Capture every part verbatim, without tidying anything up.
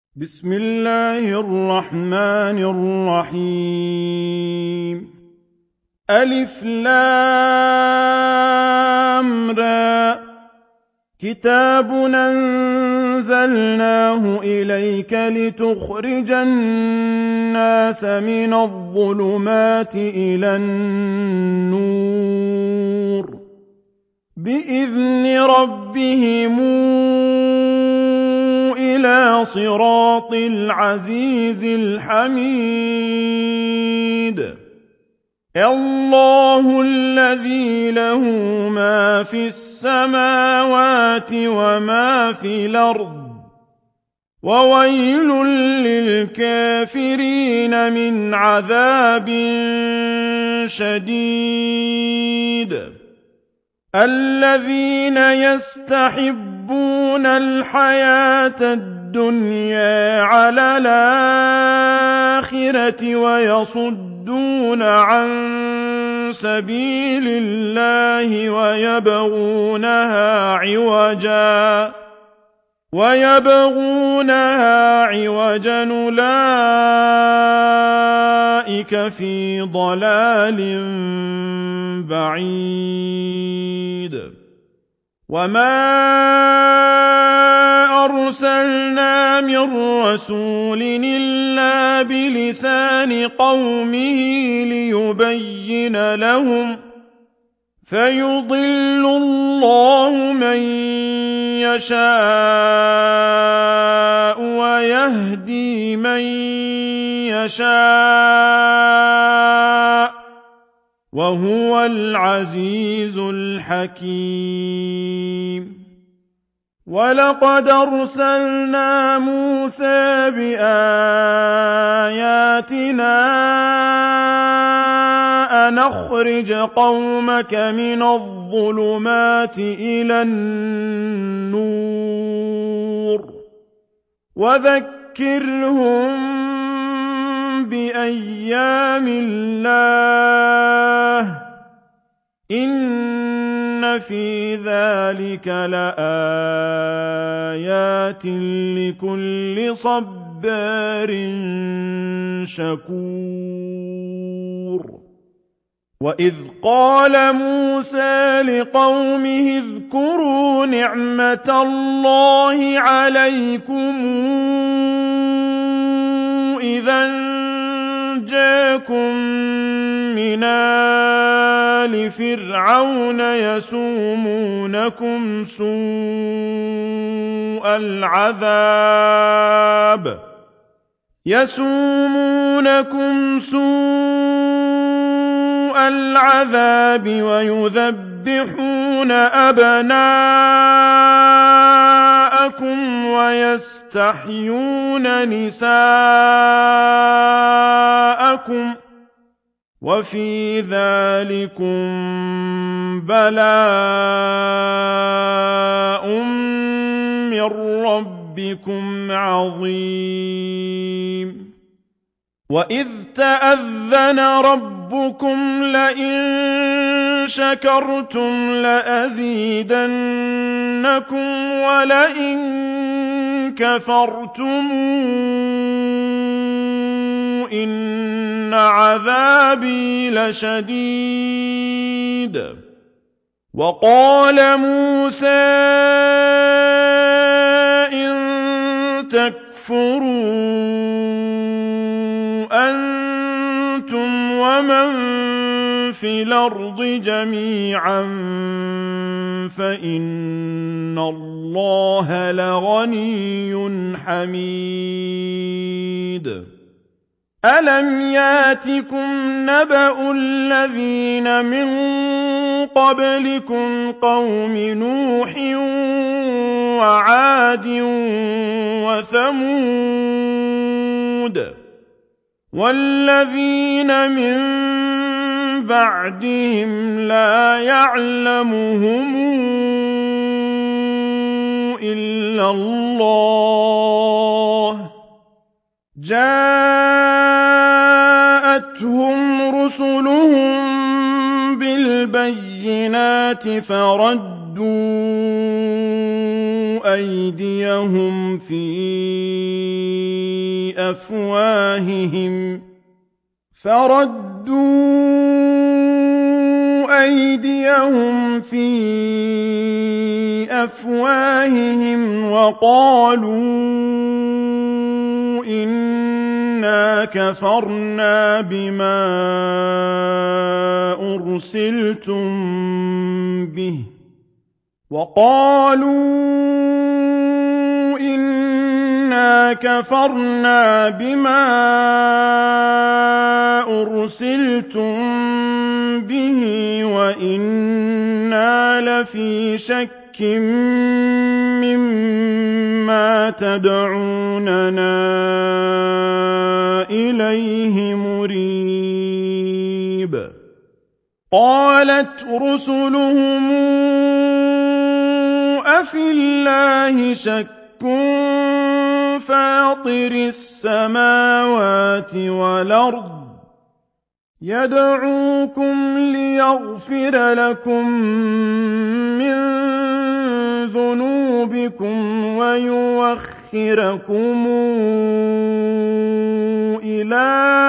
بسم الله الرحمن الرحيم. ألف لام را. كتاب أنزلناه إليك لتخرج الناس من الظلمات إلى النور بإذن ربهم إلى صراط العزيز الحميد. الله الذي له ما في السماوات وما في الأرض وويل للكافرين من عذاب شديد. الذين يستحبون الحياة الدنيا على الآخرة ويصدون عن سبيل الله ويبغونها عوجا ويبغونها عوجا أولئك في ضلال بعيد. وما أرسلنا من رسول إلا بلسان قومه ليبين لهم فيضل الله من يشاء ويهدي من يشاء وهو العزيز الحكيم. ولقد أرسلنا موسى بآياتنا أن أخرج قومك من الظلمات إلى النور وذكرهم بأيام الله إن في ذلك لآيات لكل صبار شكور. وإذ قال موسى لقومه اذكروا نعمة الله عليكم إذا جاءكم من آل فرعون يسومونكم سوء العذاب يسومونكم سوء العذاب ويذبحون أبناءكم ويستحيون نساءكم وفي ذلكم بلاء من ربكم عظيم. وإذ تأذن ربكم لئن شكرتم لأزيدنكم ولئن كفرتم إن عذابي لشديد. وقال موسى إن تكفروا أنتم ومن في الأرض جميعا فإن الله لغني حميد. ألم ياتكم نبأ الذين من قبلكم قوم نوح وعاد وثمود والذين من بعدهم لا يعلمهم إلا الله جاءتهم رسلهم بالبينات فردوا أيديهم في أفواههم فردوا أيديهم في أفواههم وقالوا إنا كفرنا بما أرسلتم به وقالوا إنا كفرنا بما أرسلتم به وإنا لفي شك مما تدعوننا إليه مريب قالت رسلهم أفي الله شك فاطر السماوات والأرض يدعوكم ليغفر لكم من ذنوبكم ويوخركم إلى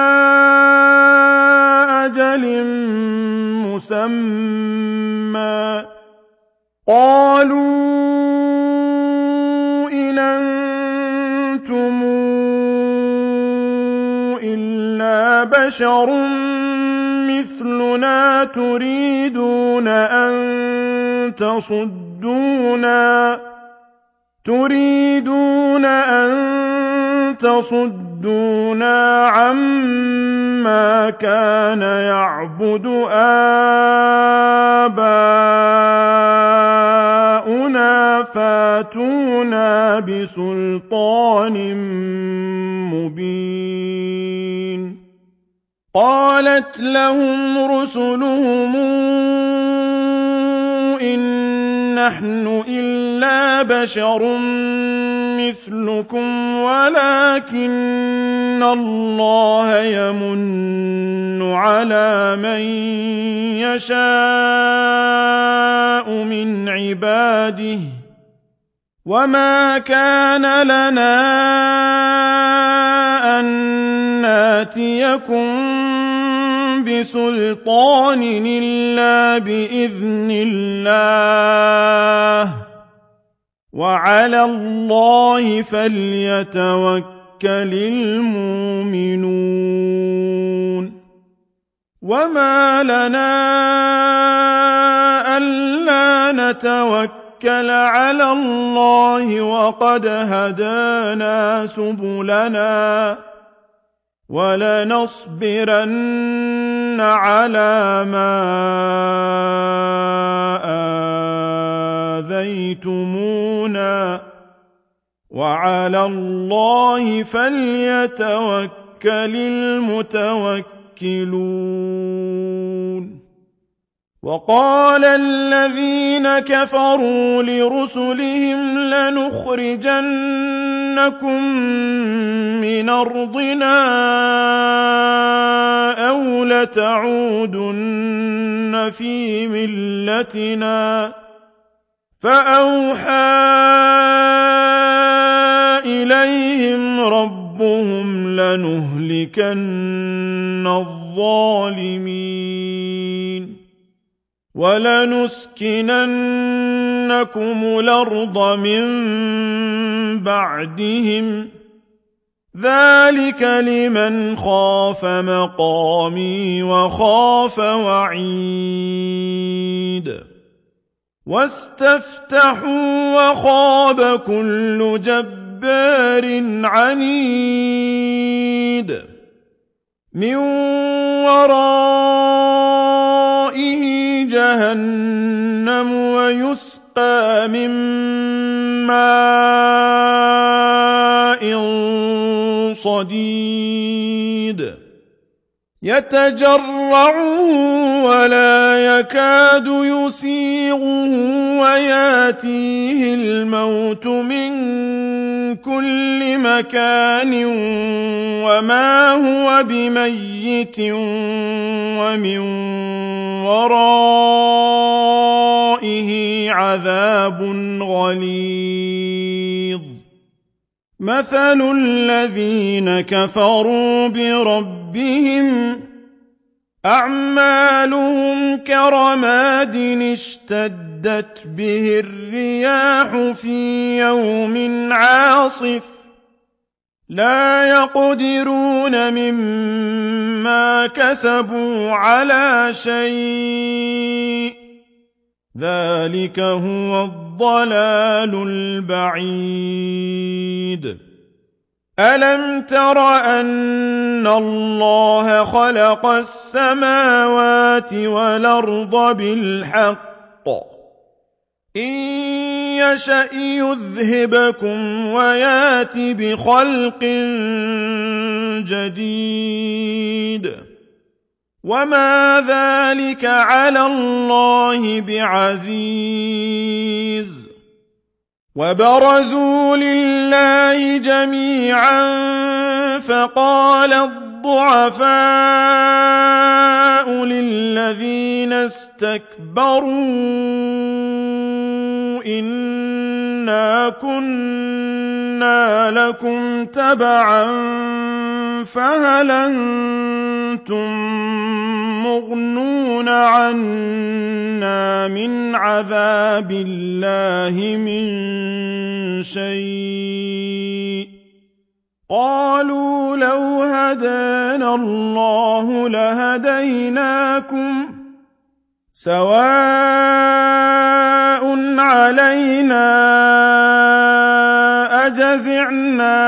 أجل مسمى قالوا إن أنتم إلا بشر مثلنا تريدون أن تصدونا تريدون أن تصدونا عما كان يعبد آباؤنا فاتونا بسلطان مبين قالت لهم رسلهم إن نحن إلا بشر مثلكم ولكن الله يمن على من يشاء من عباده وما كان لنا أن ناتيكم بسلطان إلا بإذن الله وعلى الله فليتوكل المؤمنون وما لنا ألا نتوكل على الله وقد هدانا سبلنا ولنصبرن على ما آذيتمونا وعلى الله فليتوكل المتوكلون وقال الذين كفروا لرسلهم لنخرجنكم من أرضنا أو لتعودن في ملتنا فأوحى إليهم ربهم لنهلكن الظالمين ولنسكننكم الأرض من بعدهم ذلك لمن خاف مقامي وخاف وعيد واستفتحوا وخاب كل جبار عنيد من ورائه جهنم ويسقى من ماء صديد يتجرعه ولا يكاد يسيغه وياتيه الموت من كل مكان وما هو بميت ومن ورائه عذاب غليظ مثل الذين كفروا بربهم أعمالهم كرماد اشتدت به الرياح في يوم عاصف لا يقدرون مما كسبوا على شيء ذلك هو الضلال البعيد ألم تر أن الله خلق السماوات والأرض بالحق إن يشأ يذهبكم ويات بخلق جديد وما ذلك على الله بعزيز وبرزوا لله جميعا فقال الضعفاء للذين استكبروا إنا كنا لكم تبعا فهل أنتم مغنون عنا من عذاب الله من شيء قالوا لو هدانا الله لهديناكم سواء علينا أجزعنا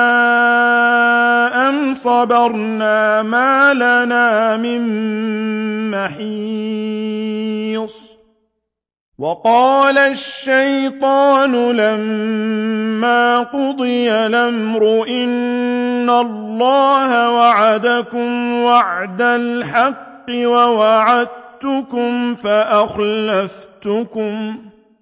أم صبرنا ما لنا من محيص وقال الشيطان لما قضي الأمر إن الله وعدكم وعد الحق ووعدتكم فأخلفتكم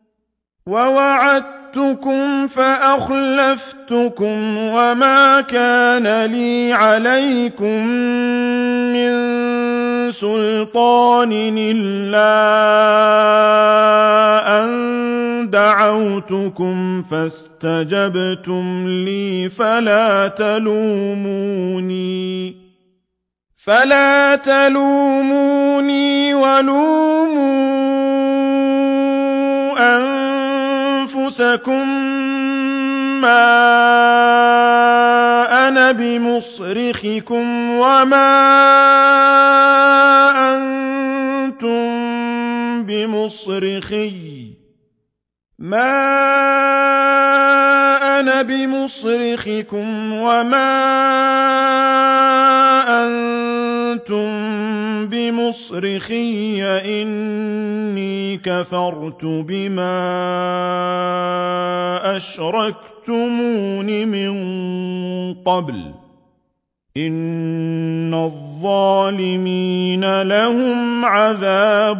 ووعدتكم فأخلفتكم وما كان لي عليكم من سلطان إلا أن دعوتكم فاستجبتم لي فلا تلوموني فلا تلوموني ولوموا أنفسكم ما أنا بمصرخكم وما أنتم بمصرخي ما أنا بمصرخكم وما أنتم بمصرخي إني كفرت بما أشركتمون من قبل إن الظالمين لهم عذاب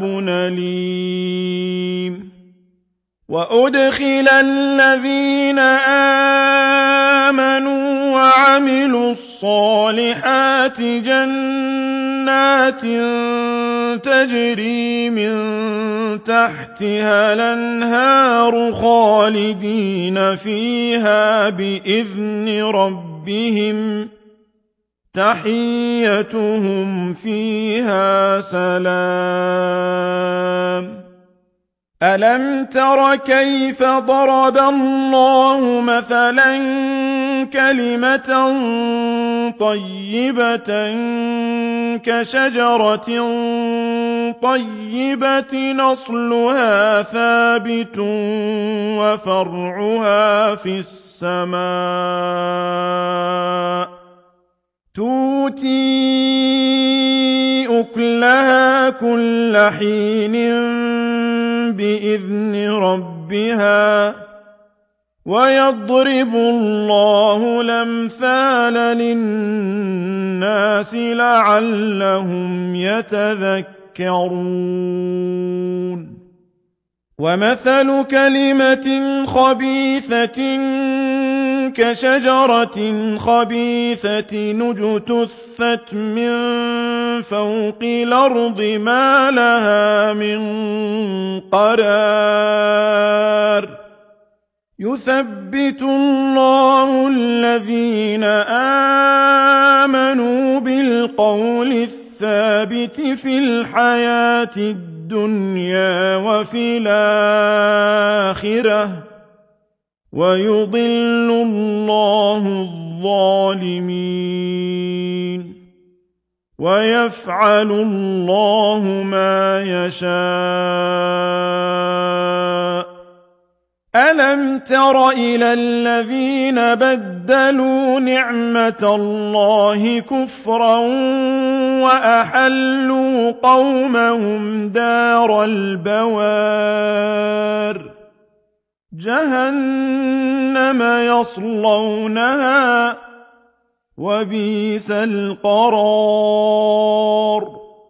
أليم وأدخل الذين آمنوا وعملوا الصالحات جنات تجري من تحتها الأنهار خالدين فيها بإذن ربهم تحيتهم فيها سلام ألم تر كيف ضرب الله مثلا كلمة طيبة كشجرة طيبة نصلها ثابت وفرعها في السماء تؤتي أكلها كل حين بإذن ربها ويضرب الله الأمثال للناس لعلهم يتذكرون ومثل كلمة خبيثة كشجرة خبيثة اجتثت من فوق الأرض ما لها من قرار يثبت الله الذين آمنوا بالقول الثابت في الحياة الدنيا وفي الآخرة ويضل الله الظالمين ويفعل الله ما يشاء ألم تر إلى الذين بدلوا نعمة الله كفرا وأحلوا قومهم دار البوار جهنم يصلونها وبئس القرار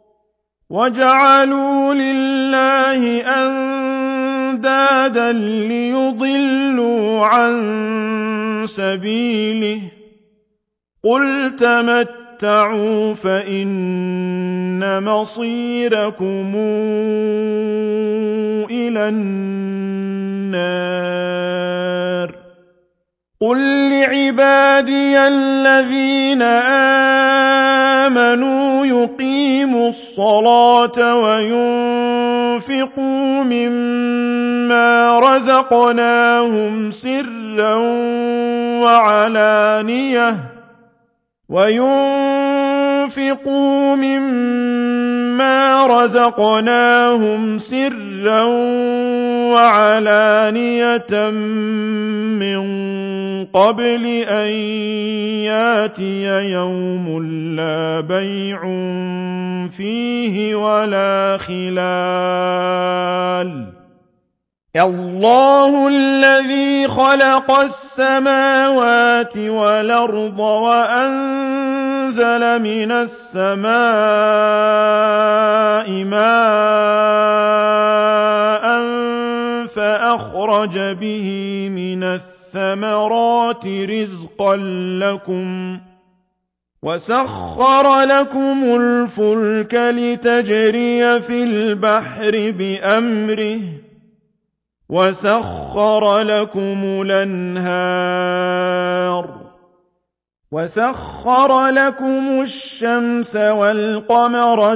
وجعلوا لله أندادا ليضلوا عن سبيله قل تمتعوا فإن مصيركم إلى النار قل لعبادي الذين آمنوا يقيموا الصلاة وينفقوا مما رزقناهم سرا وعلانية وينفقوا مما رزقناهم سرا وعلانية من قبل أن ياتي يوم لا بيع فيه ولا خلال الله الذي خلق السماوات والأرض وأنزل من السماء ماء فأخرج به من الثمرات رزقا لكم وسخر لكم الفلك لتجري في البحر بأمره وسخر لكم الأنهار وسخر لكم الشمس والقمر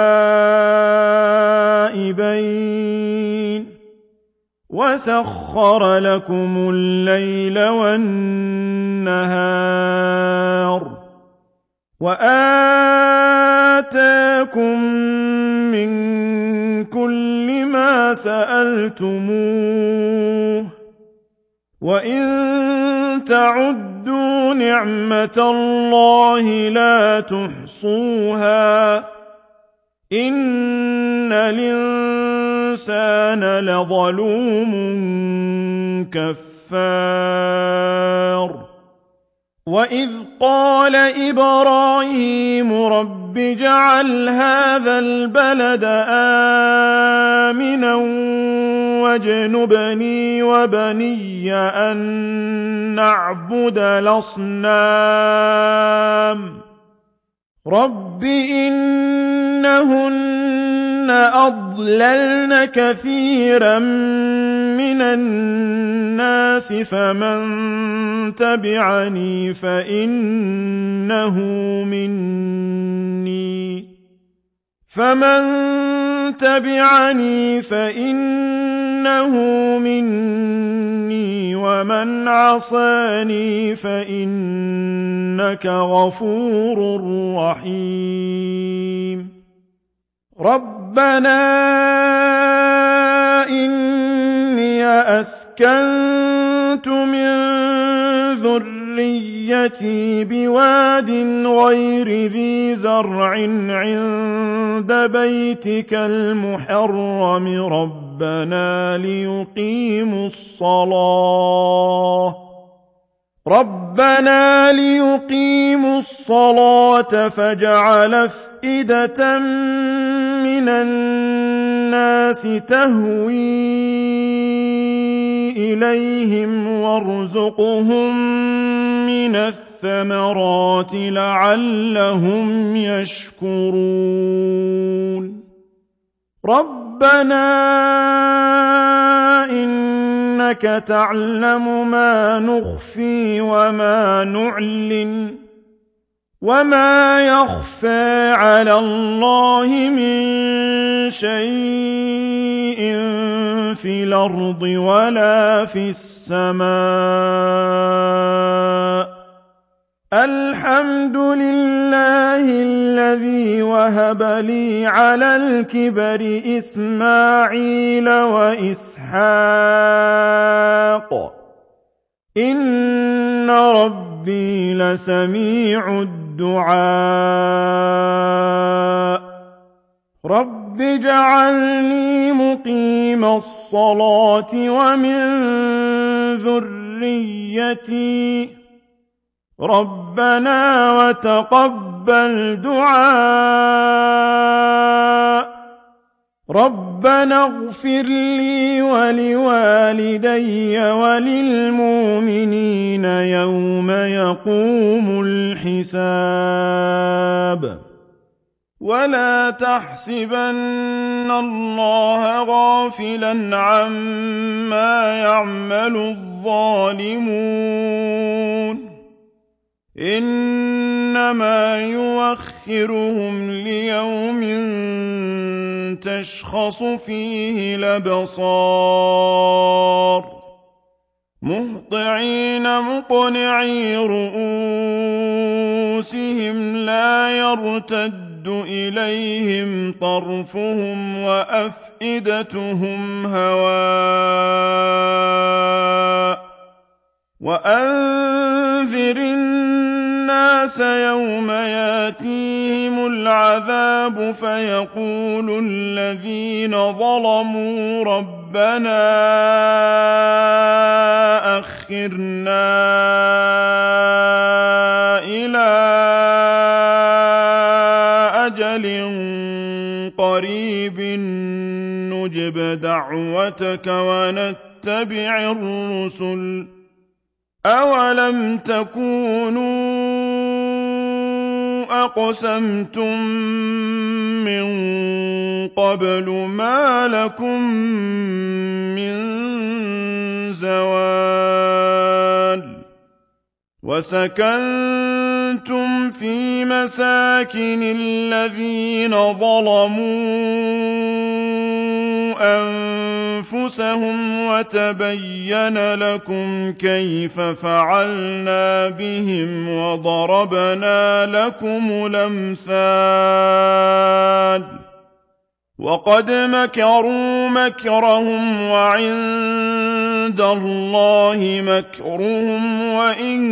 دائبين وسخر لكم الليل والنهار وآتاكم من كل ما سألتموه وإن تعدوا نعمة الله لا تحصوها إن الإنسان لظلوم كفار وإذ قال إبراهيم رب اجعل هذا البلد آمنا واجنبني وبني أن نعبد الأصنام رب إنهن أضللن كثيرا من الناس فمن تبعني فإنه مني فمن تبعني فإنه مني ومن عصاني فإنك غفور رحيم ربنا إني أسكنت من ذريتي بواد غير ذي زرع عند بيتك المحرم ربنا ليقيموا الصلاة ربنا ليقيموا الصلاة فاجعل أفئدة من الناس تهوي إليهم وارزقهم مِّنَ الثَّمَرَاتِ لَعَلَّهُمْ يَشْكُرُونَ رَبَّنَا إِنَّكَ تَعْلَمُ مَا نُخْفِي وَمَا نُعْلِنُ وَمَا يَخْفَىٰ عَلَى اللَّهِ مِن شَيْءٍ فِي الْأَرْضِ وَلَا فِي السَّمَاءِ الْحَمْدُ لِلَّهِ الَّذِي وَهَبَ لِي عَلَى الْكِبَرِ إِسْمَاعِيلَ وَإِسْحَاقَ إِنَّ رَبِّي لَسَمِيعُ الدُّعَاءِ رَبِّ اجْعَلْنِي مُقِيمَ الصَّلَاةِ وَمِن ذُرِّيَّتِي رَبَّنَا وَتَقَبَّلْ دُعَاءِ رَبَّنَا اغْفِرْ لِي وَلِوَالِدَيَّ وَلِلْمُؤْمِنِينَ يَوْمَ يَقُومُ الْحِسَابُ وَلَا تَحْسَبَنَّ اللَّهَ غَافِلًا عَمَّا يَعْمَلُ الظَّالِمُونَ إِنَّمَا يُؤَخِّرُهُمْ لِيَوْمٍ تَشْخَصُ فِيهِ الْأَبْصَارُ مُهْطِعِينَ مُقْنِعِي رُءُوسِهِمْ لَا يَرْتَدُّ إِلَيْهِمْ طَرْفُهُمْ وَأَفْئِدَتُهُمْ هَوَاءٌ وَأَنذِرِ النَّاسَ يَوْمَ يَأْتِيهِمُ الْعَذَابُ فَيَقُولُ الَّذِينَ ظَلَمُوا رَبَّنَا أَخِّرْنَا إِلَىٰ أَجَلٍ قَرِيبٍ نُّجِبْ دَعْوَتَكَ وَنَتَّبِعِ الرُّسُلَ أَوَلَمْ تَكُونُوا أَقْسَمْتُم مِّن قَبْلُ مَا لَكُم مِّن زَوَالٍ وَسَكَنتُمْ فِي مَسَاكِنِ الَّذِينَ ظَلَمُوا أَنفُسَهُمْ وَتَبَيَّنَ لَكُمْ كَيْفَ فَعَلْنَا بِهِمْ وَضَرَبْنَا لَكُمُ الْأَمْثَالَ وَقَدْ مَكَرُوا مَكْرَهُمْ وَعِندَ اللَّهِ مَكْرُهُمْ وَإِن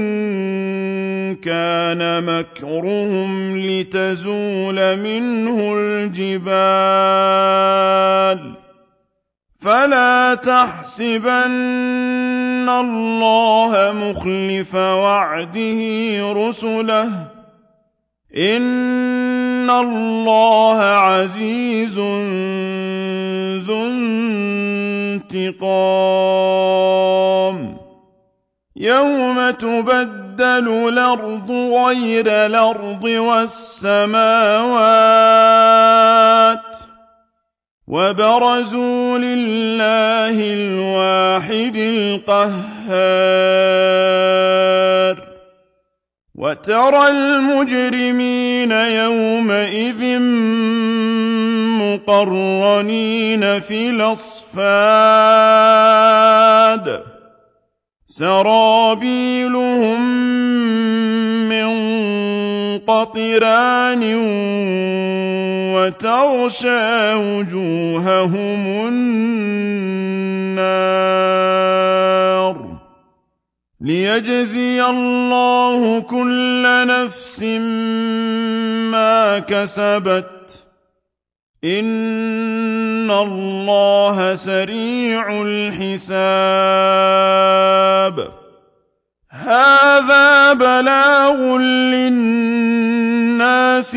كَانَ مَكْرُهُمْ لِتَزُولَ مِنْهُ الْجِبَالُ فَلَا تَحْسَبَنَّ اللَّهَ مُخْلِفَ وَعْدِهِ رُسُلَهُ إِنَّ اللَّهَ عَزِيزٌ ذُو انتِقَامٍ يَوْمَ تُبَدَّلُ الْأَرْضُ غَيْرَ الْأَرْضِ وَالسَّمَاوَاتُ وَبَرَزُوا لِلَّهِ الْوَاحِدِ الْقَهَّارِ وَتَرَى الْمُجْرِمِينَ يَوْمَئِذٍ مُّقَرَّنِينَ فِي الْأَصْفَادِ سَرَابِيلُهُم مِّن قَطِرَانٍ وَتَغْشَىٰ وُجُوهَهُمُ النَّارُ لِيَجْزِيَ اللَّهُ كُلَّ نَفْسٍ مَّا كَسَبَتْ إِنَّ اللَّهَ سَرِيعُ الْحِسَابِ هَٰذَا بَلَاغٌ لِّلنَّاسِ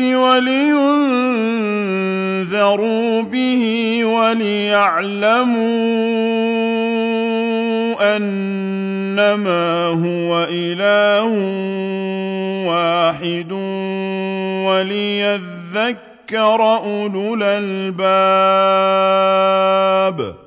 وَلِيُنذَرُوا بِهِ وَلِيَعْلَمُوا أنما هو إله واحد وليذكر أولو الألباب